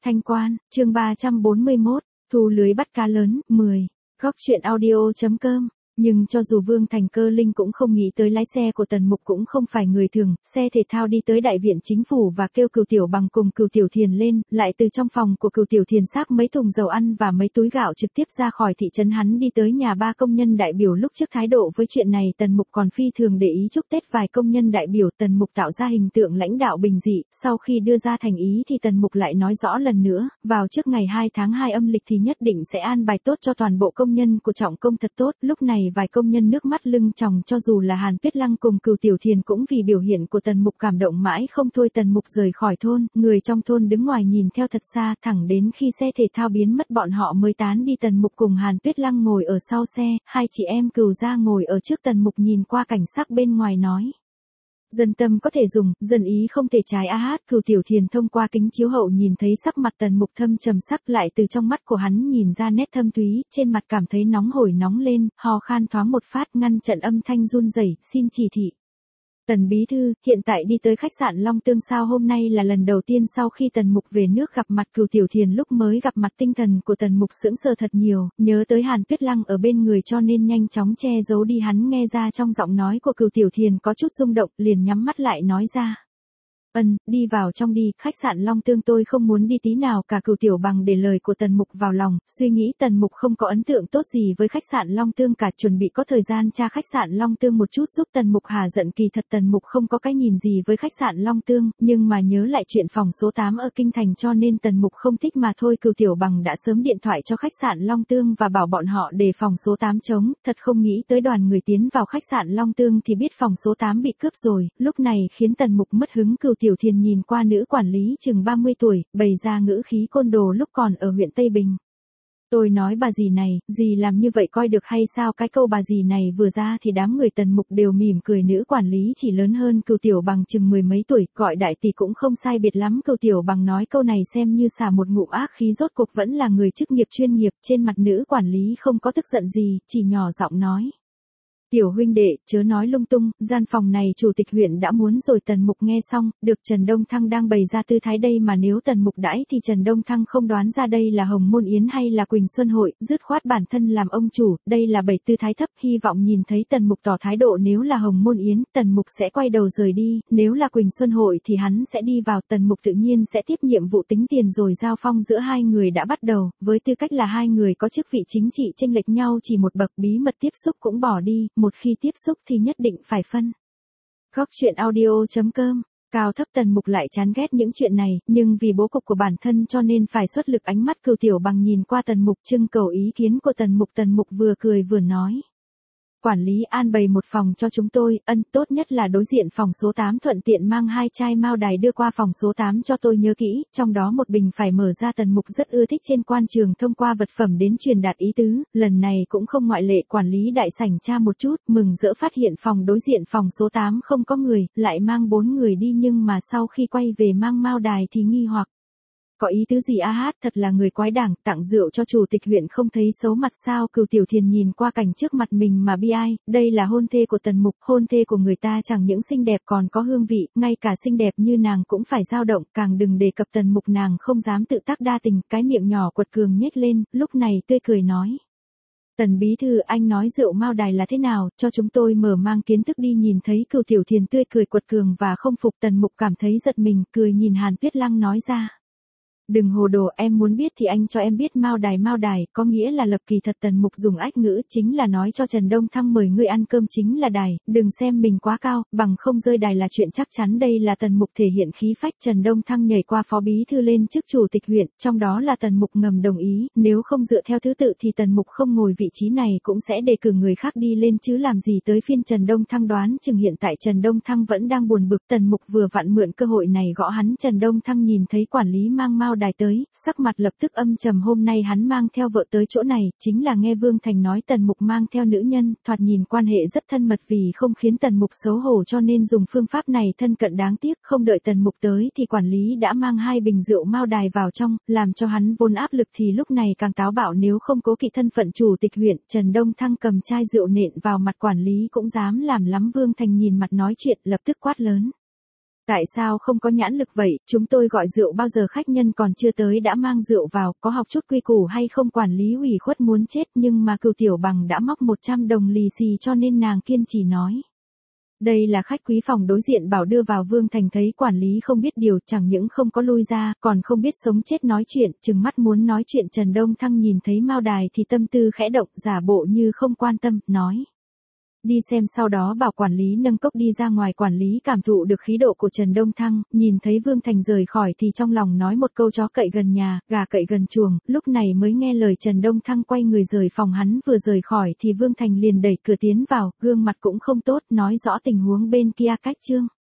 Thanh Quan, chương 341, thu lưới bắt cá lớn, 10. Góc truyện audio.com. Nhưng cho dù Vương Thành Cơ Linh cũng không nghĩ tới lái xe của Tần Mục cũng không phải người thường, xe thể thao đi tới đại viện chính phủ và kêu Cửu Tiểu Bằng cùng Cửu Tiểu Thiền lên, lại từ trong phòng của Cửu Tiểu Thiền xách mấy thùng dầu ăn và mấy túi gạo trực tiếp ra khỏi thị trấn. Hắn đi tới nhà ba công nhân đại biểu. Lúc trước thái độ với chuyện này Tần Mục còn phi thường để ý chúc Tết vài công nhân đại biểu. Tần Mục tạo ra hình tượng lãnh đạo bình dị, sau khi đưa ra thành ý thì Tần Mục lại nói rõ lần nữa, vào trước ngày 2 tháng 2 âm lịch thì nhất định sẽ an bài tốt cho toàn bộ công nhân của trọng công thật tốt. Lúc này vài công nhân nước mắt lưng tròng, cho dù là Hàn Tuyết Lăng cùng Cửu Tiểu Thiền cũng vì biểu hiện của Tần Mục cảm động mãi không thôi. Tần Mục rời khỏi thôn, người trong thôn đứng ngoài nhìn theo thật xa, thẳng đến khi xe thể thao biến mất bọn họ mới tán đi. Tần Mục cùng Hàn Tuyết Lăng ngồi ở sau xe, hai chị em Cửu gia ngồi ở trước. Tần Mục nhìn qua cảnh sắc bên ngoài nói: dân tâm có thể dùng, dân ý không thể trái a hát. Cửu Tiểu Thiền thông qua kính chiếu hậu nhìn thấy sắc mặt Tần Mục thâm trầm sắc, lại từ trong mắt của hắn nhìn ra nét thâm thúy, trên mặt cảm thấy nóng hổi nóng lên, ho khan thoáng một phát ngăn chặn âm thanh run rẩy, xin chỉ thị. Tần bí thư, hiện tại đi tới khách sạn Long Tương sao? Hôm nay là lần đầu tiên sau khi Tần Mục về nước gặp mặt Cửu Tiểu Thiền. Lúc mới gặp mặt tinh thần của Tần Mục sững sờ thật nhiều, nhớ tới Hàn Tuyết Lăng ở bên người cho nên nhanh chóng che giấu đi. Hắn nghe ra trong giọng nói của Cửu Tiểu Thiền có chút rung động, liền nhắm mắt lại nói ra: đi vào trong đi, khách sạn Long Tương tôi không muốn đi tí nào cả. Cửu Tiểu Bằng để lời của Tần Mục vào lòng, suy nghĩ Tần Mục không có ấn tượng tốt gì với khách sạn Long Tương cả, chuẩn bị có thời gian tra khách sạn Long Tương một chút giúp Tần Mục hà giận. Kỳ thật Tần Mục không có cái nhìn gì với khách sạn Long Tương, nhưng mà nhớ lại chuyện phòng số 8 ở Kinh Thành cho nên Tần Mục không thích mà thôi. Cửu Tiểu Bằng đã sớm điện thoại cho khách sạn Long Tương và bảo bọn họ đề phòng số 8 trống, thật không nghĩ tới đoàn người tiến vào khách sạn Long Tương thì biết phòng số 8 bị cướp rồi, lúc này khiến Tần Mục mất hứng. Cửu Tiểu Thiền nhìn qua nữ quản lý chừng 30 tuổi, bày ra ngữ khí côn đồ lúc còn ở huyện Tây Bình. Tôi nói bà dì này, dì làm như vậy coi được hay sao? Cái câu bà dì này vừa ra thì đám người Tần Mục đều mỉm cười. Nữ quản lý chỉ lớn hơn Cửu Tiểu Bằng chừng 10 mấy tuổi, gọi đại tỷ cũng không sai biệt lắm. Cửu Tiểu Bằng nói câu này xem như xả một ngụm ác khí, rốt cuộc vẫn là người chức nghiệp chuyên nghiệp. Trên mặt nữ quản lý không có tức giận gì, chỉ nhỏ giọng nói: tiểu huynh đệ, chớ nói lung tung, gian phòng này chủ tịch huyện đã muốn rồi. Tần Mục nghe xong, được Trần Đông Thăng đang bày ra tư thái đây mà nếu Tần Mục đãi thì Trần Đông Thăng không đoán ra đây là Hồng Môn Yến hay là Quỳnh Xuân Hội, dứt khoát bản thân làm ông chủ, đây là bày tư thái thấp, hy vọng nhìn thấy Tần Mục tỏ thái độ. Nếu là Hồng Môn Yến, Tần Mục sẽ quay đầu rời đi, nếu là Quỳnh Xuân Hội thì hắn sẽ đi vào. Tần Mục tự nhiên sẽ tiếp nhiệm vụ tính tiền rồi giao phong giữa hai người đã bắt đầu, với tư cách là hai người có chức vị chính trị chênh lệch nhau chỉ một bậc, bí mật tiếp xúc cũng bỏ đi, một khi tiếp xúc thì nhất định phải phân. Góc truyện audio.com. Cao thấp Tần Mục lại chán ghét những chuyện này, nhưng vì bố cục của bản thân cho nên phải xuất lực. Ánh mắt Cửu Tiểu Bằng nhìn qua Tần Mục trưng cầu ý kiến của Tần Mục. Tần Mục vừa cười vừa nói: quản lý an bày một phòng cho chúng tôi, tốt nhất là đối diện phòng số 8, thuận tiện mang 2 chai mao đài đưa qua phòng số 8 cho tôi, nhớ kỹ, trong đó một bình phải mở ra. Tần Mục rất ưa thích trên quan trường thông qua vật phẩm đến truyền đạt ý tứ, lần này cũng không ngoại lệ. Quản lý đại sảnh tra một chút, mừng rỡ phát hiện phòng đối diện phòng số 8 không có người, lại mang 4 người đi, nhưng mà sau khi quay về mang mao đài thì nghi hoặc: có ý tứ gì a hát, thật là người quái đảng, tặng rượu cho chủ tịch huyện không thấy xấu mặt sao? Cửu Tiểu Thiền nhìn qua cảnh trước mặt mình mà bi ai, đây là hôn thê của Tần Mục, hôn thê của người ta chẳng những xinh đẹp còn có hương vị, ngay cả xinh đẹp như nàng cũng phải dao động, càng đừng đề cập Tần Mục. Nàng không dám tự tác đa tình, cái miệng nhỏ quật cường nhếch lên, lúc này tươi cười nói: Tần bí thư, anh nói rượu mao đài là thế nào, cho chúng tôi mở mang kiến thức đi. Nhìn thấy Cửu Tiểu Thiền tươi cười quật cường và không phục, Tần Mục cảm thấy giật mình, cười nhìn Hàn Tuyết Lăng nói ra: đừng hồ đồ, em muốn biết thì anh cho em biết. Mao đài, có nghĩa là lập. Kỳ thật Tần Mục dùng ách ngữ chính là nói cho Trần Đông Thăng mời ngươi ăn cơm chính là đài, đừng xem mình quá cao, bằng không rơi đài là chuyện chắc chắn. Đây là Tần Mục thể hiện khí phách. Trần Đông Thăng nhảy qua phó bí thư lên chức chủ tịch huyện, trong đó là Tần Mục ngầm đồng ý, nếu không dựa theo thứ tự thì Tần Mục không ngồi vị trí này cũng sẽ đề cử người khác đi lên chứ làm gì tới phiên Trần Đông Thăng. Đoán chừng hiện tại Trần Đông Thăng vẫn đang buồn bực, Tần Mục vừa vặn mượn cơ hội này gõ hắn. Trần Đông Thăng nhìn thấy quản lý mang mao đài tới, sắc mặt lập tức âm trầm. Hôm nay hắn mang theo vợ tới chỗ này, chính là nghe Vương Thành nói Tần Mục mang theo nữ nhân, thoạt nhìn quan hệ rất thân mật, vì không khiến Tần Mục xấu hổ cho nên dùng phương pháp này thân cận. Đáng tiếc không đợi Tần Mục tới thì quản lý đã mang 2 bình rượu mao đài vào trong, làm cho hắn vốn áp lực thì lúc này càng táo bạo. Nếu không cố kỵ thân phận chủ tịch huyện, Trần Đông Thăng cầm chai rượu nện vào mặt quản lý cũng dám làm lắm. Vương Thành nhìn mặt nói chuyện, lập tức quát lớn: Tại sao không có nhãn lực vậy, chúng tôi gọi rượu bao giờ khách nhân còn chưa tới đã mang rượu vào, có học chút quy củ hay không? Quản lý ủy khuất muốn chết nhưng mà Cửu Tiểu Bằng đã móc 100 đồng lì xì cho nên nàng kiên trì nói. Đây là khách quý, phòng đối diện bảo đưa vào. Vương Thành thấy quản lý không biết điều, chẳng những không có lui ra, còn không biết sống chết nói chuyện, trừng mắt muốn nói chuyện. Trần Đông Thăng nhìn thấy Mao Đài thì tâm tư khẽ động, giả bộ như không quan tâm, nói. Đi xem, sau đó bảo quản lý nâng cốc đi ra ngoài. Quản lý cảm thụ được khí độ của Trần Đông Thăng, nhìn thấy Vương Thành rời khỏi thì trong lòng nói một câu chó cậy gần nhà, gà cậy gần chuồng, lúc này mới nghe lời Trần Đông Thăng quay người rời phòng. Hắn vừa rời khỏi thì Vương Thành liền đẩy cửa tiến vào, gương mặt cũng không tốt, nói rõ tình huống bên kia cách Trương